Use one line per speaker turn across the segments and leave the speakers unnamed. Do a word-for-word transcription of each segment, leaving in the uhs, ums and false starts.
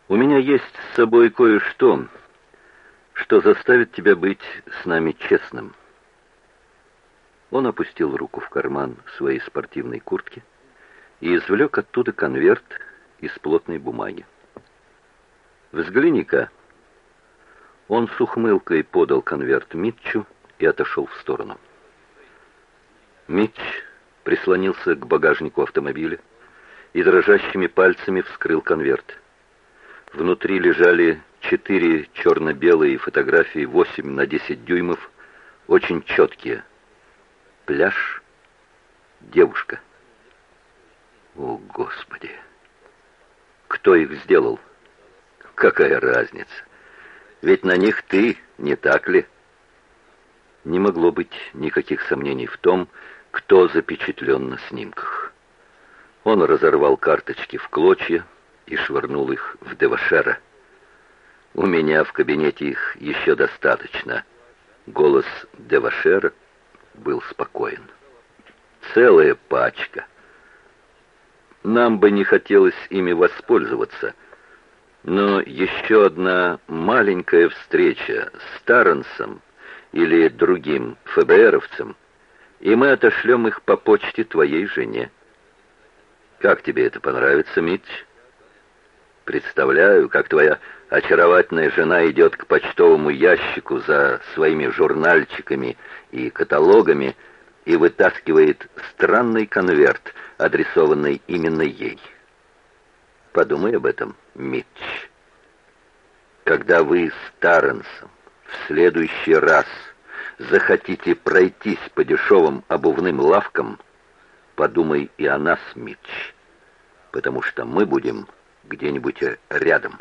У меня есть с собой кое-что, что заставит тебя быть с нами честным. Он опустил руку в карман своей спортивной куртки и извлек оттуда конверт из плотной бумаги. «Взгляни-ка». Он с ухмылкой подал конверт Митчу и отошел в сторону. Митч прислонился к багажнику автомобиля и дрожащими пальцами вскрыл конверт. Внутри лежали четыре черно-белые фотографии восемь на десять дюймов, очень четкие. Пляж, девушка. О, Господи! Кто их сделал? Какая разница? Ведь на них ты, не так ли? Не могло быть никаких сомнений в том, кто запечатлен на снимках. Он разорвал карточки в клочья и швырнул их в Девашера. «У меня в кабинете их еще достаточно». Голос Девашера был спокоен. «Целая пачка. Нам бы не хотелось ими воспользоваться, но еще одна маленькая встреча с Тарренсом или другим ФБРовцем, и мы отошлем их по почте твоей жене. Как тебе это понравится, Митч? Представляю, как твоя очаровательная жена идет к почтовому ящику за своими журнальчиками и каталогами и вытаскивает странный конверт, адресованный именно ей. Подумай об этом, Митч. Когда вы с Тарренсом в следующий раз захотите пройтись по дешевым обувным лавкам, подумай и о нас, Митч, потому что мы будем где-нибудь рядом.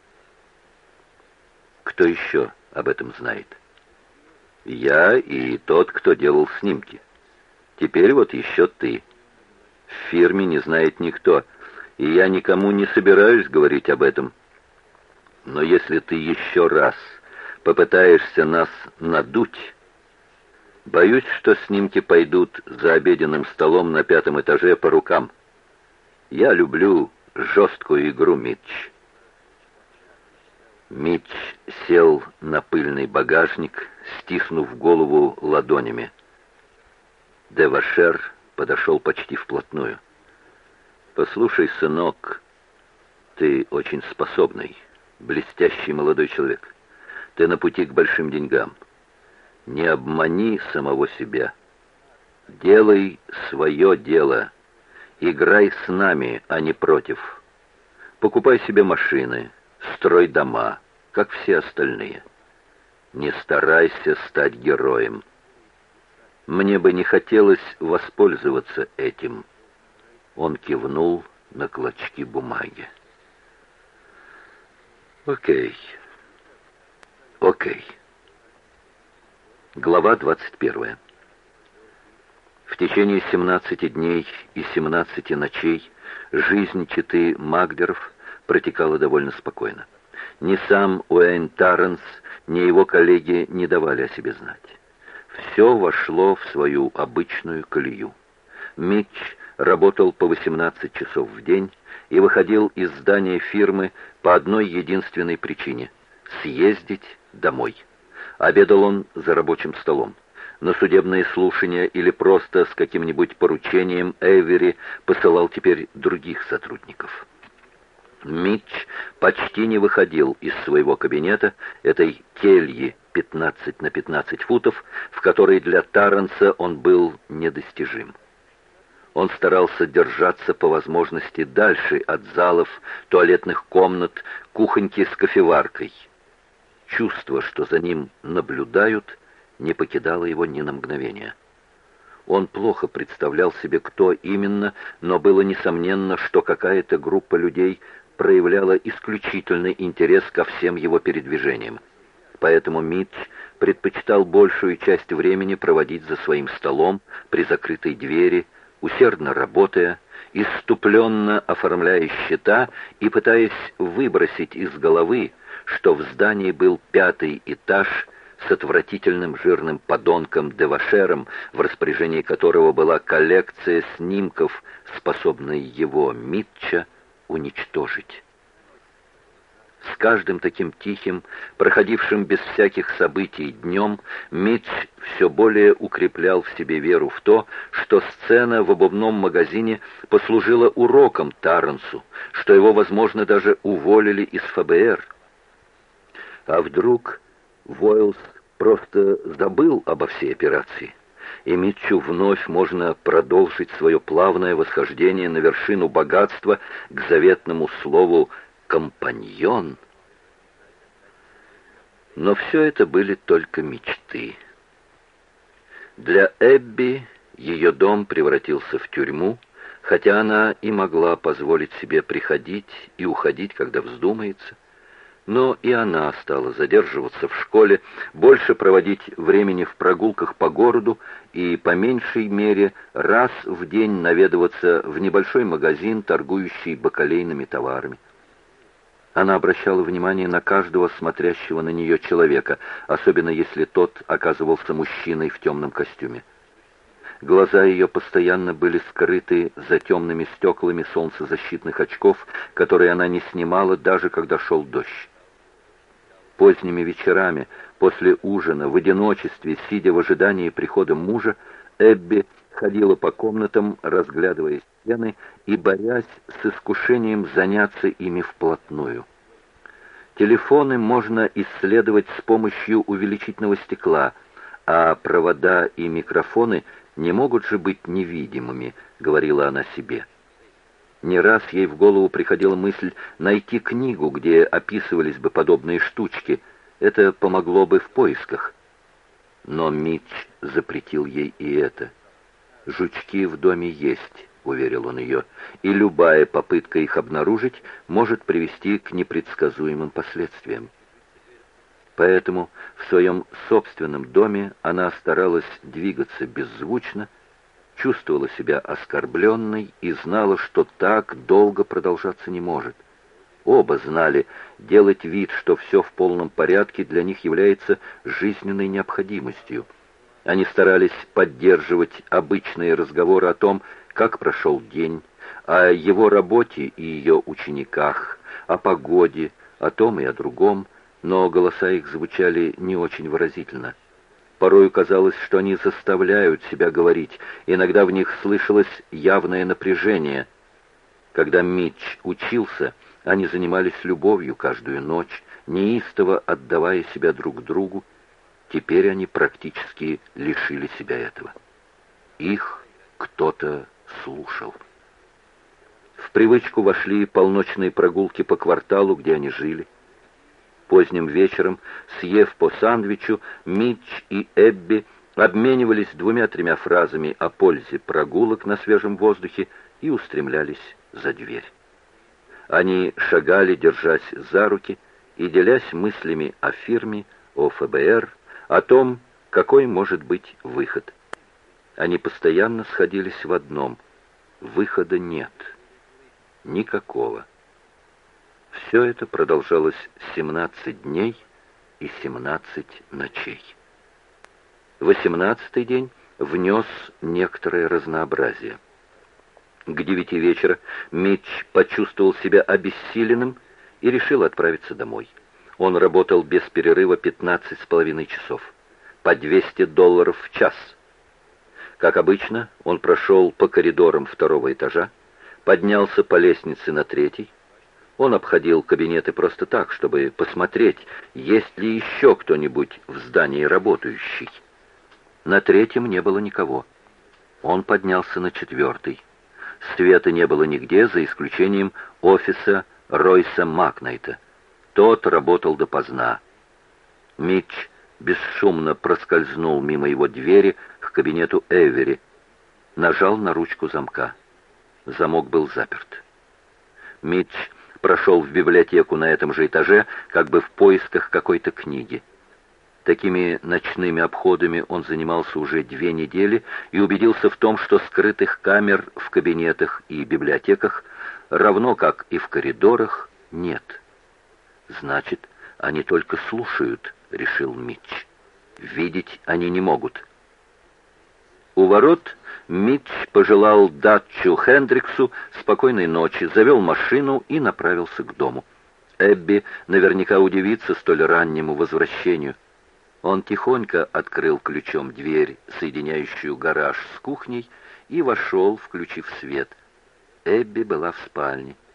Кто еще об этом знает? Я и тот, кто делал снимки. Теперь вот еще ты. В фирме не знает никто, и я никому не собираюсь говорить об этом. Но если ты еще раз попытаешься нас надуть, боюсь, что снимки пойдут за обеденным столом на пятом этаже по рукам. Я люблю жесткую игру, Митч. Митч сел на пыльный багажник, стиснув голову ладонями. Девашер подошел почти вплотную. «Послушай, сынок, ты очень способный, блестящий молодой человек. Ты на пути к большим деньгам. Не обмани самого себя. Делай свое дело. Играй с нами, а не против. Покупай себе машины, строй дома, как все остальные. Не старайся стать героем. Мне бы не хотелось воспользоваться этим». Он кивнул на клочки бумаги. «Окей. Окей». Глава двадцать первая. В течение семнадцати дней и семнадцати ночей жизнь четы Магдеров протекала довольно спокойно. Ни сам Уэйн Тарренс, ни его коллеги не давали о себе знать. Все вошло в свою обычную колею. Митч работал по восемнадцать часов в день и выходил из здания фирмы по одной единственной причине — съездить домой. Обедал он за рабочим столом. На судебные слушания или просто с каким-нибудь поручением Эйвери посылал теперь других сотрудников. Митч почти не выходил из своего кабинета, этой кельи пятнадцать на пятнадцать футов, в которой для Тарренса он был недостижим. Он старался держаться по возможности дальше от залов, туалетных комнат, кухоньки с кофеваркой. Чувство, что за ним наблюдают, не покидало его ни на мгновение. Он плохо представлял себе, кто именно, но было несомненно, что какая-то группа людей проявляла исключительный интерес ко всем его передвижениям. Поэтому Митч предпочитал большую часть времени проводить за своим столом при закрытой двери, усердно работая, исступленно оформляя счета и пытаясь выбросить из головы, что в здании был пятый этаж с отвратительным жирным подонком Девашером, в распоряжении которого была коллекция снимков, способная его, Митча, уничтожить. каждым таким тихим, проходившим без всяких событий днем, Митч все более укреплял в себе веру в то, что сцена в обувном магазине послужила уроком Тарренсу, что его, возможно, даже уволили из эф бэ эр. А вдруг Войлс просто забыл обо всей операции, и Митчу вновь можно продолжить свое плавное восхождение на вершину богатства к заветному слову «компаньон». Но все это были только мечты. Для Эбби ее дом превратился в тюрьму, хотя она и могла позволить себе приходить и уходить, когда вздумается. Но и она стала задерживаться в школе, больше проводить времени в прогулках по городу и, по меньшей мере, раз в день наведываться в небольшой магазин, торгующий бакалейными товарами. Она обращала внимание на каждого смотрящего на нее человека, особенно если тот оказывался мужчиной в темном костюме. Глаза ее постоянно были скрыты за темными стеклами солнцезащитных очков, которые она не снимала, даже когда шел дождь. Поздними вечерами, после ужина, в одиночестве, сидя в ожидании прихода мужа, Эбби ходила по комнатам, разглядывая стены и борясь с искушением заняться ими вплотную. Телефоны можно исследовать с помощью увеличительного стекла, а провода и микрофоны не могут же быть невидимыми, говорила она себе. Не раз ей в голову приходила мысль найти книгу, где описывались бы подобные штучки. Это помогло бы в поисках. Но Митч запретил ей и это. «Жучки в доме есть», — уверил он ее, «и любая попытка их обнаружить может привести к непредсказуемым последствиям». Поэтому в своем собственном доме она старалась двигаться беззвучно, чувствовала себя оскорбленной и знала, что так долго продолжаться не может. Оба знали, делать вид, что все в полном порядке, для них является жизненной необходимостью. Они старались поддерживать обычные разговоры о том, как прошел день, о его работе и ее учениках, о погоде, о том и о другом, но голоса их звучали не очень выразительно. Порою казалось, что они заставляют себя говорить, иногда в них слышалось явное напряжение. Когда Митч учился, они занимались любовью каждую ночь, неистово отдавая себя друг другу. Теперь они практически лишили себя этого. Их кто-то слушал. В привычку вошли полночные прогулки по кварталу, где они жили. Поздним вечером, съев по сандвичу, Митч и Эбби обменивались двумя-тремя фразами о пользе прогулок на свежем воздухе и устремлялись за дверь. Они шагали, держась за руки, и делясь мыслями о фирме, о эф бэ эр, о том, какой может быть выход. Они постоянно сходились в одном: выхода нет. Никакого. Все это продолжалось семнадцать дней и семнадцать ночей. Восемнадцатый день внес некоторое разнообразие. К девяти вечера Митч почувствовал себя обессиленным и решил отправиться домой. Он работал без перерыва пятнадцать с половиной часов, по двести долларов в час. Как обычно, он прошел по коридорам второго этажа, поднялся по лестнице на третий. Он обходил кабинеты просто так, чтобы посмотреть, есть ли еще кто-нибудь в здании работающий. На третьем не было никого. Он поднялся на четвертый. Света не было нигде, за исключением офиса Ройса Макнайта. Тот работал допоздна. Митч бесшумно проскользнул мимо его двери к кабинету Эвери. Нажал на ручку замка. Замок был заперт. Митч прошел в библиотеку на этом же этаже, как бы в поисках какой-то книги. Такими ночными обходами он занимался уже две недели и убедился в том, что скрытых камер в кабинетах и библиотеках, равно как и в коридорах, нет. «Значит, они только слушают», — решил Митч. «Видеть они не могут». У ворот Митч пожелал Датчу Хендриксу спокойной ночи, завел машину и направился к дому. Эбби наверняка удивится столь раннему возвращению. Он тихонько открыл ключом дверь, соединяющую гараж с кухней, и вошел, включив свет. Эбби была в спальне.